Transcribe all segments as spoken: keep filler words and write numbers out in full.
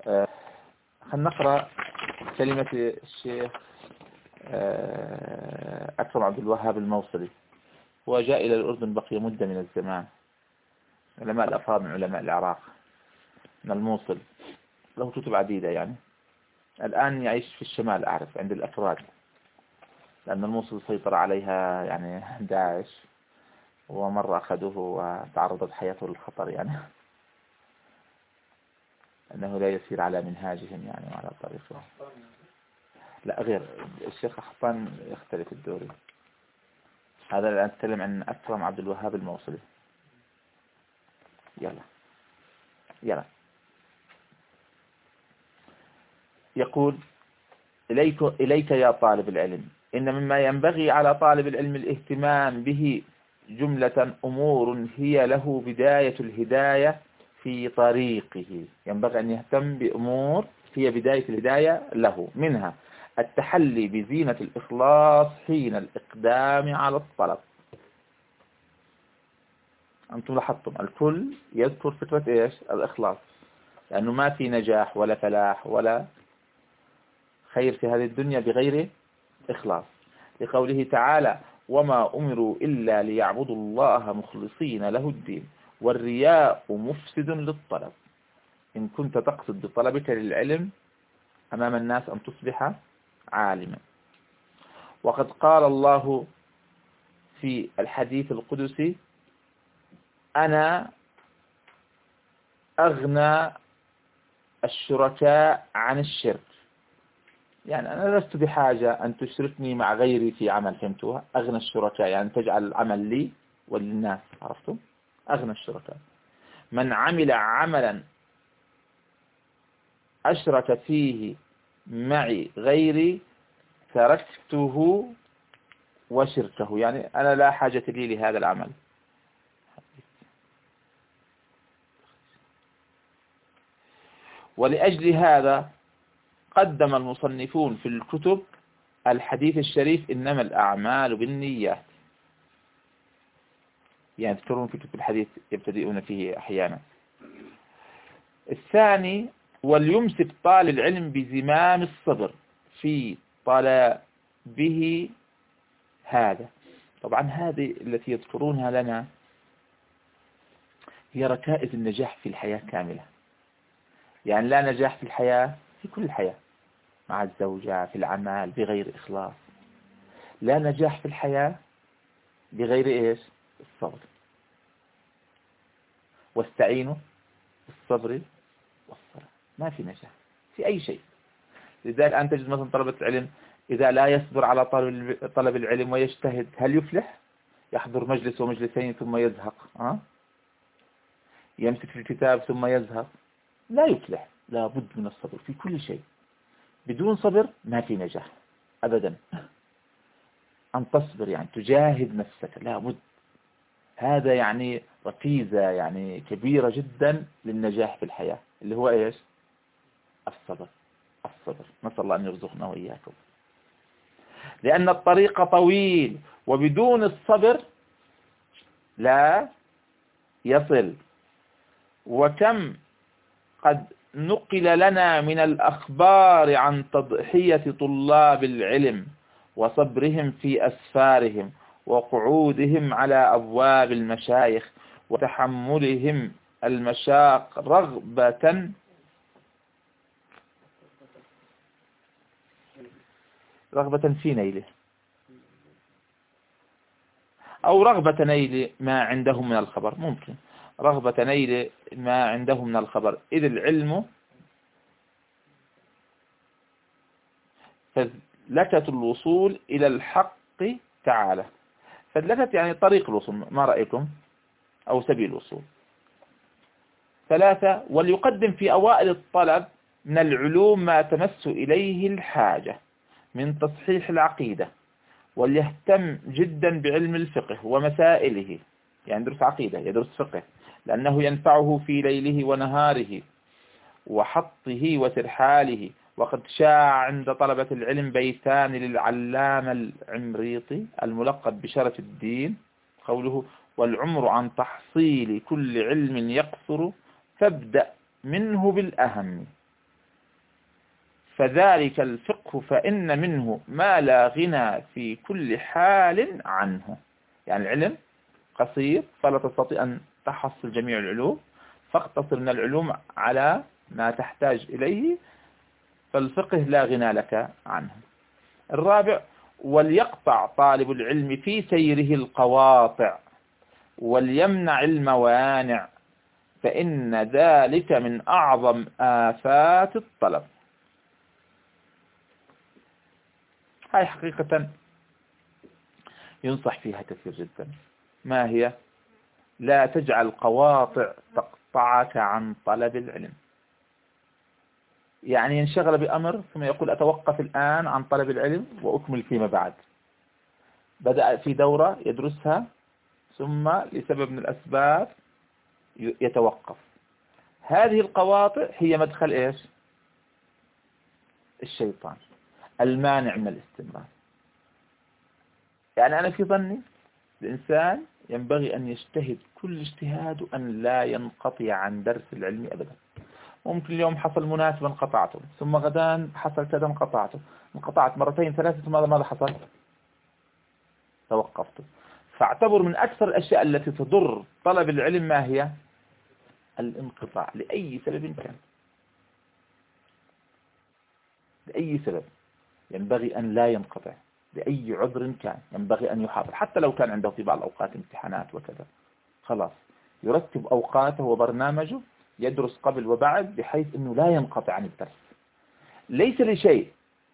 آه، خلينا نقرأ كلمة الشيخ أكرم عبد الوهاب الموصلي. هو جاء إلى الأردن بقي مدة من الزمان، علماء الأفراد من علماء العراق من الموصل، له كتب عديدة يعني. الآن يعيش في الشمال أعرف عند الأفراد، لأن الموصل سيطر عليها يعني داعش، ومرة أخذوه وتعرضت حياته للخطر يعني، أنه لا يسير على منهاجهم يعني وعلى طريقهم. لا غير الشيخ أحطان يختلف الدوري. هذا الآن نتكلم عن أكرم عبد الوهاب الموصلي. يلا يلا. يقول: إليك, إليك يا طالب العلم، إن مما ينبغي على طالب العلم الاهتمام به جملة أمور هي له بداية الهداية في طريقه. ينبغي أن يهتم بأمور هي بداية الهداية له، منها التحلي بزينة الإخلاص حين الإقدام على الطلب. أنتم لاحظتم الكل يذكر فكرة إيش؟ الإخلاص، لأنه ما في نجاح ولا فلاح ولا خير في هذه الدنيا بغير إخلاص، لقوله تعالى: وما أمروا إلا ليعبدوا الله مخلصين له الدين والرياء مفسد للطلب. إن كنت تقصد بطلبك للعلم أمام الناس أن تصبح عالما. وقد قال الله في الحديث القدسي: أنا أغنى الشركاء عن الشرك. يعني أنا لست بحاجة أن تشركني مع غيري في عمل. فهمتوها؟ أغنى الشركاء يعني تجعل العمل لي وللناس. عرفتم؟ أغنى الشركاء. من عمل عملا أشرك فيه معي غيري تركته وشركه. يعني أنا لا حاجة لي لهذا العمل. ولأجل هذا قدم المصنفون في الكتب الحديث الشريف: إنما الأعمال بالنيات. يعني تذكرون في كتب الحديث يبتدئون فيه أحيانا. الثاني: وليمسك طالب العلم بزمام الصبر في طلبه هذا. طبعا هذه التي يذكرونها لنا هي ركائز النجاح في الحياة كاملة. يعني لا نجاح في الحياة في كل الحياة، مع الزوجة، في العمل بغير إخلاص. لا نجاح في الحياة بغير إيش؟ الصبر. واستعينوا بالصبر والصلاة. ما في نجاح في أي شيء. لذلك الآن تجد مثلا طلبة العلم إذا لا يصبر على طلب العلم ويجتهد، هل يفلح؟ يحضر مجلس ومجلسين ثم يزهق. أه؟ يمسك في الكتاب ثم يزهق، لا يفلح. لا بد من الصبر في كل شيء. بدون صبر ما في نجاح أبدا. أن تصبر يعني تجاهد نفسك، لا بد. هذا يعني ركيزة يعني كبيرة جدا للنجاح في الحياة، اللي هو إيش؟ الصبر. الصبر. نسأل الله أن يرزقنا وإياكم. لأن الطريق طويل، وبدون الصبر لا يصل. وكم قد نقل لنا من الأخبار عن تضحية طلاب العلم وصبرهم في أسفارهم وقعودهم على أبواب المشايخ وتحملهم المشاق رغبة رغبة في نيله، أو رغبة نيل ما عندهم من الخبر. ممكن رغبة نيل ما عندهم من الخبر، إذ العلم فذلكة الوصول إلى الحق تعالى. فذلكة يعني طريق الوصول، ما رأيكم؟ أو سبيل الوصول. ثلاثة: وليقدم في أوائل الطلب من العلوم ما تمس إليه الحاجة من تصحيح العقيدة، وليهتم جدا بعلم الفقه ومسائله. يعني يدرس عقيدة، يدرس فقه، لأنه ينفعه في ليله ونهاره وحطه وترحاله. وقد شاع عند طلبة العلم بيتان للعلامة العمريطي الملقب بشرف الدين قوله: والعمر عن تحصيل كل علم يقصر، فابدأ منه بالأهم. فذلك الفقه فإن منه ما لا غنى في كل حال عنه. يعني العلم قصير فلا تستطيع أن تحصل جميع العلوم، فاقتصر من العلوم على ما تحتاج إليه، فالفقه لا غنى لك عنه. الرابع: وليقطع طالب العلم في سيره القواطع وليمنع الموانع، فإن ذلك من أعظم آفات الطلب. هاي حقيقة ينصح فيها كثير جدا. ما هي؟ لا تجعل قواطع تقطعك عن طلب العلم. يعني ينشغل بأمر ثم يقول أتوقف الآن عن طلب العلم وأكمل فيما بعد. بدأ في دورة يدرسها ثم لسبب من الأسباب يتوقف. هذه القواطع هي مدخل إيش؟ الشيطان، المانع من الاستمرار. يعني أنا في ظني الإنسان ينبغي أن يجتهد كل اجتهاد أن لا ينقطع عن درس العلم أبدا. ممكن اليوم حصل مناسبة انقطعته، ثم غدا حصل كذا انقطعته، انقطعت مرتين ثلاثة، ثم ماذا حصل؟ توقفت. فاعتبر من أكثر الأشياء التي تضر طلب العلم ما هي؟ الانقطاع لأي سبب كان. لأي سبب ينبغي أن لا ينقطع، لأي عذر كان ينبغي أن يحافظ، حتى لو كان عنده في بعض الأوقات امتحانات وكذا، خلاص يرتب أوقاته وبرنامجه، يدرس قبل وبعد بحيث أنه لا ينقطع عن الدرس. ليس لشيء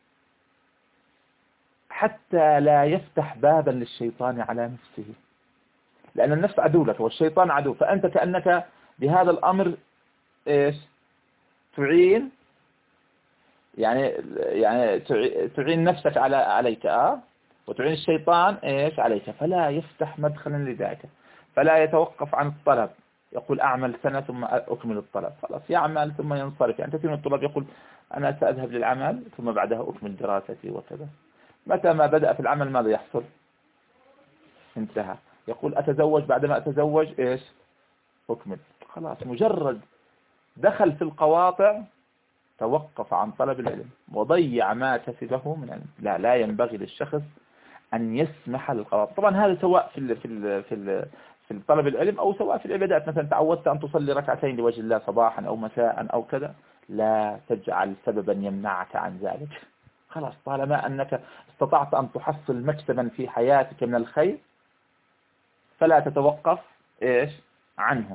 حتى لا يفتح بابا للشيطان على نفسه، لأن النفس عدو لك والشيطان عدو، فأنت كأنك بهذا الأمر إيش تعين، يعني يعني تعين نفسك على عليك آه وتعين الشيطان إيش عليك، فلا يفتح مدخلا لذلك، فلا يتوقف عن الطلب. يقول أعمل سنة ثم أكمل الطلب، خلاص يعمل ثم ينصرف. يعني كثير من الطلاب يقول أنا سأذهب للعمل ثم بعدها أكمل دراستي وكذا. متى ما بدأ في العمل ماذا يحصل؟ انتهى. يقول أتزوج، بعدما أتزوج إيش أكمل، خلاص مجرد دخل في القواطع توقف عن طلب العلم وضيع ما كسبه من علم. لا لا ينبغي للشخص أن يسمح للقواطع. طبعا هذا سواء في ال في ال في ال في طلب العلم أو سواء في العبادات. مثلا تعودت أن تصلي ركعتين لوجه الله صباحا أو مساء أو كذا، لا تجعل سببا يمنعك عن ذلك. خلاص طالما أنك استطعت أن تحصل مكسبا في حياتك من الخير فلا تتوقف إيش عنه.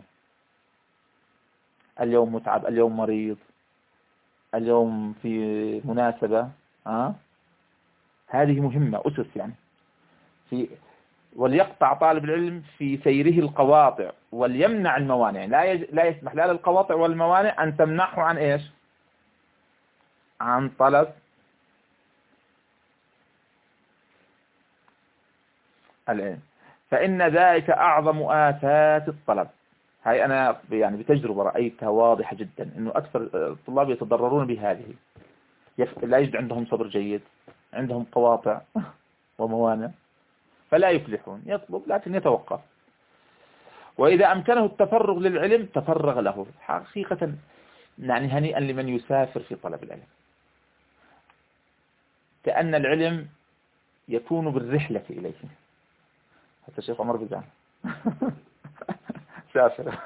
اليوم متعب، اليوم مريض، اليوم في مناسبة آه؟ هذه مهمة أسس. يعني في وليقطع طالب العلم في سيره القواطع وليمنع الموانع. لا يج... لا يسمح لا للقواطع والموانع أن تمنعه عن إيش؟ عن طلب العلم، فإن ذلك أعظم آفات الطلب. هاي أنا يعني بتجربة رأيتها واضحة جدا، إنه أكثر الطلاب يتضررون بهذه. لا يجد عندهم صبر جيد، عندهم قواطع وموانع، فلا يفلحون. يطلب لكن يتوقف. وإذا أمكنه التفرغ للعلم تفرغ له. حقيقة يعني هنيئا لمن يسافر في طلب العلم، كأن العلم يكون بالرحلة إليه. حتى الشيخ عمر بن سافر.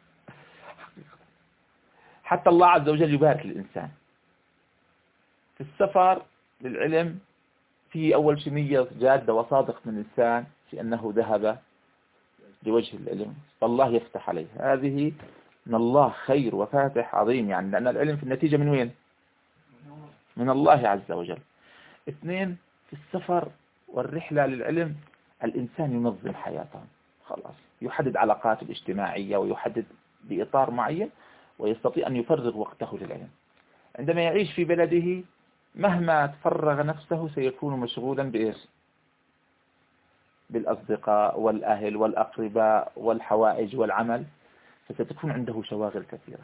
حتى الله عز وجل يبارك للإنسان في السفر للعلم. في أول شيء نية جادة وصادق من الإنسان في أنه ذهب لوجه العلم، فالله يفتح عليه. هذه من الله خير وفاتح عظيم، يعني لأن العلم في النتيجة من وين؟ من الله عز وجل. اثنين، في السفر والرحلة للعلم الإنسان ينظم حياته، خلاص يحدد علاقاته الاجتماعية ويحدد بإطار معين ويستطيع أن يفرغ وقته للعلم. عندما يعيش في بلده مهما تفرغ نفسه سيكون مشغولا بإيش؟ بالأصدقاء والأهل والأقرباء والحوائج والعمل، فستكون عنده شواغل كثيرة.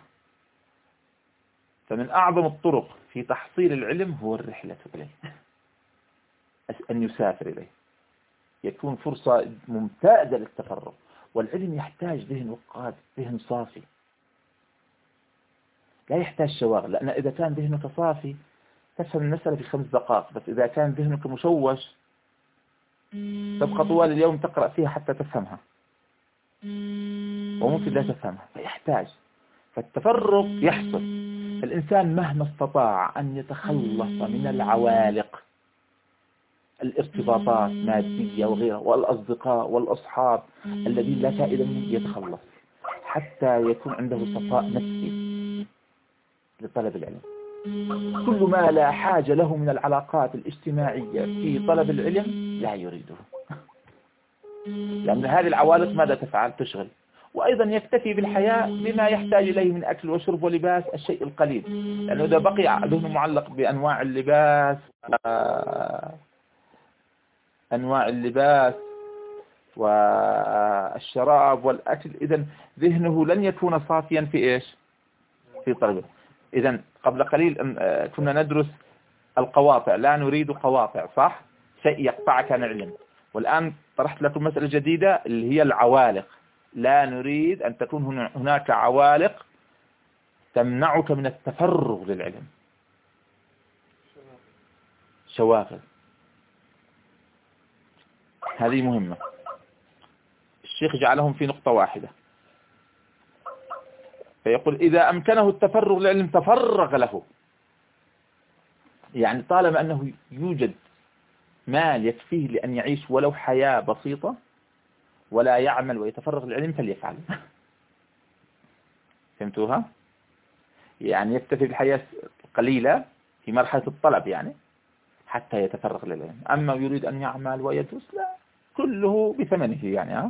فمن أعظم الطرق في تحصيل العلم هو الرحلة إليه، أن يسافر إليه، يكون فرصة ممتازة للتفرغ. والعلم يحتاج ذهن وقاد، ذهن صافي، لا يحتاج شواغل. لأن إذا كان ذهنك صافي تفهم المسألة في خمس دقائق، بس إذا كان ذهنك مشوش تبقى طوال اليوم تقرأ فيها حتى تفهمها، وممكن لا تفهمها، فيحتاج. فالتفرغ يحصل الإنسان مهما استطاع أن يتخلص من العوالق، الارتباطات مادية وغيرها، والأصدقاء والأصحاب الذين لا فائدة منهم، يتخلص حتى يكون عنده صفاء نفسي لطلب العلم. كل ما لا حاجة له من العلاقات الاجتماعية في طلب العلم لا يريده، لأن هذه العوالق ماذا تفعل؟ تشغل. وأيضا يكتفي بالحياة بما يحتاج إليه من أكل وشرب ولباس، الشيء القليل، لأنه إذا بقي ذهنه معلق بأنواع اللباس أنواع اللباس والشراب والأكل، إذن ذهنه لن يكون صافيا في إيش؟ في طلبه. إذن قبل قليل كنا ندرس القواطع، لا نريد قواطع، صح؟ شيء يقطعك عن العلم. والآن طرحت لكم مسألة جديدة اللي هي العوالق. لا نريد أن تكون هناك عوالق تمنعك من التفرغ للعلم، شواغل. هذه مهمة. الشيخ جعلهم في نقطة واحدة، فيقول إذا أمكنه التفرغ للعلم تفرغ له، يعني طالما أنه يوجد مال يكفيه لأن يعيش ولو حياة بسيطة ولا يعمل ويتفرغ للعلم فليفعل. فهمتوها؟ يعني يكتفي بالحياة قليلة في مرحلة الطلب يعني حتى يتفرغ للعلم. أما يريد أن يعمل ويدرس لا، كله بثمنه يعني. ها؟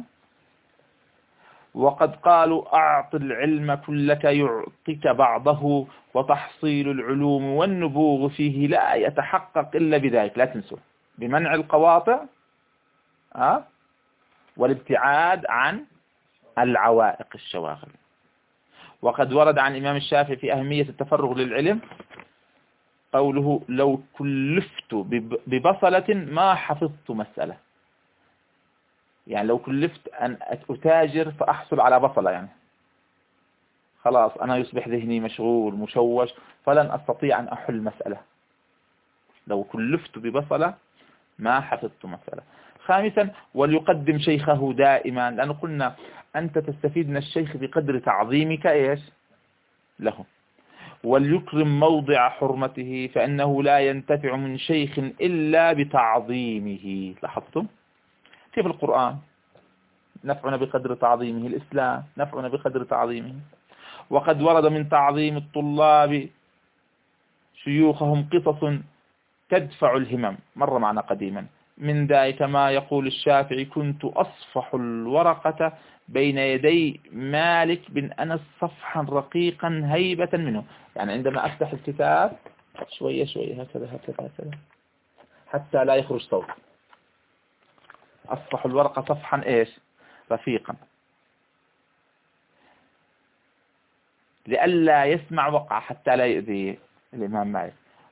وقد قالوا أعط العلم كلك يعطيك بعضه، وتحصيل العلوم والنبوغ فيه لا يتحقق إلا بذلك. لا تنسوا بمنع القواطع أه؟ والابتعاد عن العوائق الشواغل. وقد ورد عن الإمام الشافعي في أهمية التفرغ للعلم قوله لو كلفت ببصلة ما حفظت مسألة. يعني لو كلفت أن أتاجر فأحصل على بصلة، يعني خلاص أنا يصبح ذهني مشغول مشوش فلن أستطيع أن أحل مسألة. لو كلفت ببصلة ما حفظت مسألة. خامسا وليقدم شيخه دائما، لأنه قلنا أنت تستفيد من الشيخ بقدر تعظيمك إيش له. وليكرم موضع حرمته، فإنه لا ينتفع من شيخ إلا بتعظيمه. لاحظتم كيف القرآن نفعنا بقدر تعظيمه، الإسلام نفعنا بقدر تعظيمه. وقد ورد من تعظيم الطلاب شيوخهم قصص تدفع الهمم، مر معنا قديما. من ذلك ما يقول الشافعي كنت أصفح الورقة بين يدي مالك بن أنس صفحا رقيقا هيبة منه. يعني عندما أفتح الكتاب شوية شوية هكذا هكذا هكذا حتى لا يخرج صوت. أصفح الورقة صفحا إيش رفيقا، لئلا يسمع وقع حتى لا يؤذي الإمام مالك.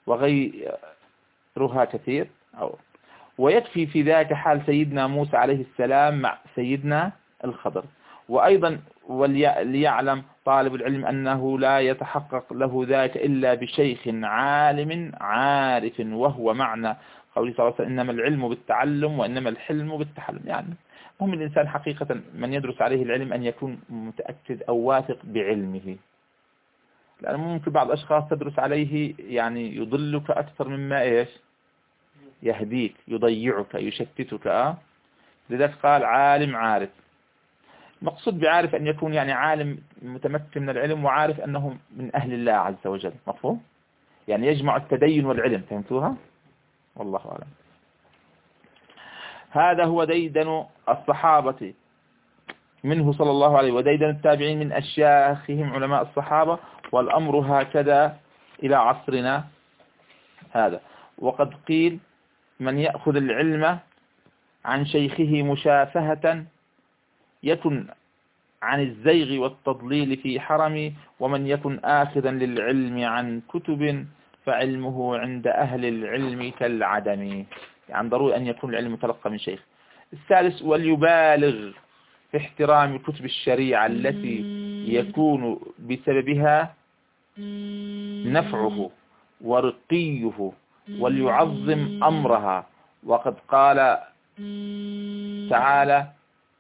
وغيرها كثير. أو ويكفي في ذلك حال سيدنا موسى عليه السلام مع سيدنا الخضر. وأيضا وليعلم طالب العلم أنه لا يتحقق له ذلك إلا بشيخ عالم عارف، وهو معنى قوله صلى الله عليه وسلم إنما العلم بالتعلم وإنما الحلم بالتحلم. يعني مهم الإنسان حقيقة من يدرس عليه العلم أن يكون متأكد أو واثق بعلمه، لأنه ممكن بعض الأشخاص تدرس عليه يعني يضلك أكثر مما إيش يهديك، يضيعك يشتتك. أه؟ لذلك قال عالم عارف. مقصود بعارف أن يكون يعني عالم متمكن من العلم وعارف أنه من أهل الله عز وجل. مفهوم؟ يعني يجمع التدين والعلم. فهمتوها؟ والله أعلم. هذا هو ديدن الصحابة منه صلى الله عليه، وديدن التابعين من أشياخهم علماء الصحابة، والأمر هكذا إلى عصرنا هذا. وقد قيل من يأخذ العلم عن شيخه مشافهة يكن عن الزيغ والتضليل في حرم، ومن يكن آخذا للعلم عن كتب فعلمه عند أهل العلم كالعدم. يعني ضروري أن يكون العلم متلقى من شيخ. الثالث وليبالغ في احترام كتب الشريعة التي يكون بسببها نفعه ورقيه وليعظم أمرها. وقد قال تعالى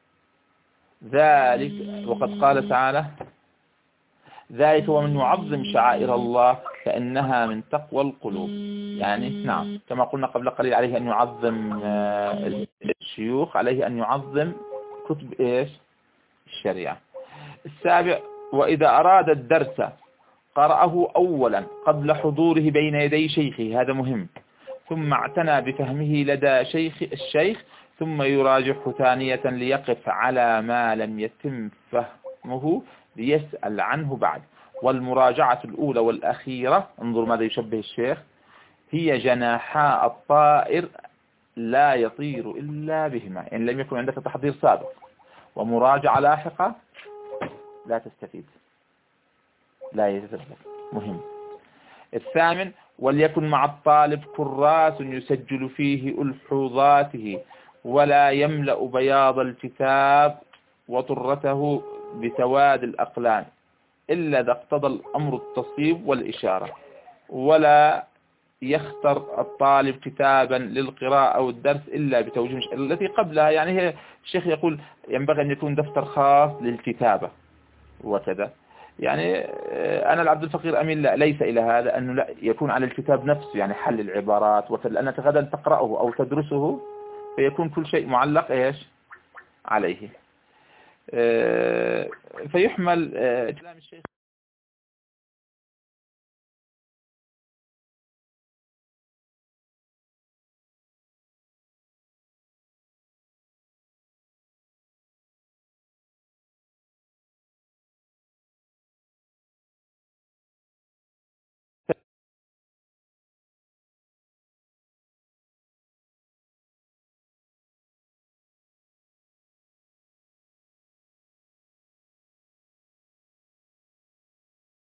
ذلك وقد قال تعالى ذلك ومن يعظم شعائر الله فإنها من تقوى القلوب. يعني نعم كما قلنا قبل قليل عليه أن يعظم الشيوخ، عليه أن يعظم كتب إيش الشريعة. السابع وإذا أراد الدرس قرأه أولا قبل حضوره بين يدي شيخه، هذا مهم، ثم اعتنى بفهمه لدى شيخ الشيخ ثم يراجعه ثانية ليقف على ما لم يتم فهمه ليسأل عنه بعد. والمراجعة الأولى والأخيرة، انظر ماذا يشبه الشيخ، هي جناحاء الطائر لا يطير إلا بهما، إن لم يكن عندك تحضير سابق ومراجعة لاحقة لا تستفيد، لا يتذكر، مهم. الثامن وليكن مع الطالب كراس يسجل فيه ألحوظاته ولا يملأ بياض الكتاب وطرته بسواد الأقلام إلا إذا اقتضى الأمر التصويب والإشارة. ولا يختر الطالب كتابا للقراءة أو الدرس إلا بتوجيه التي قبلها. يعني هي الشيخ يقول ينبغي أن يكون دفتر خاص للكتابة وكذا. يعني أنا العبد الفقير أميل لا ليس إلى هذا، أنه لا يكون على الكتاب نفسه، يعني حل العبارات وكذا، لأنك غدا تقرأه أو تدرسه فيكون كل شيء معلق إيش عليه. فيحمل كلام الشيخ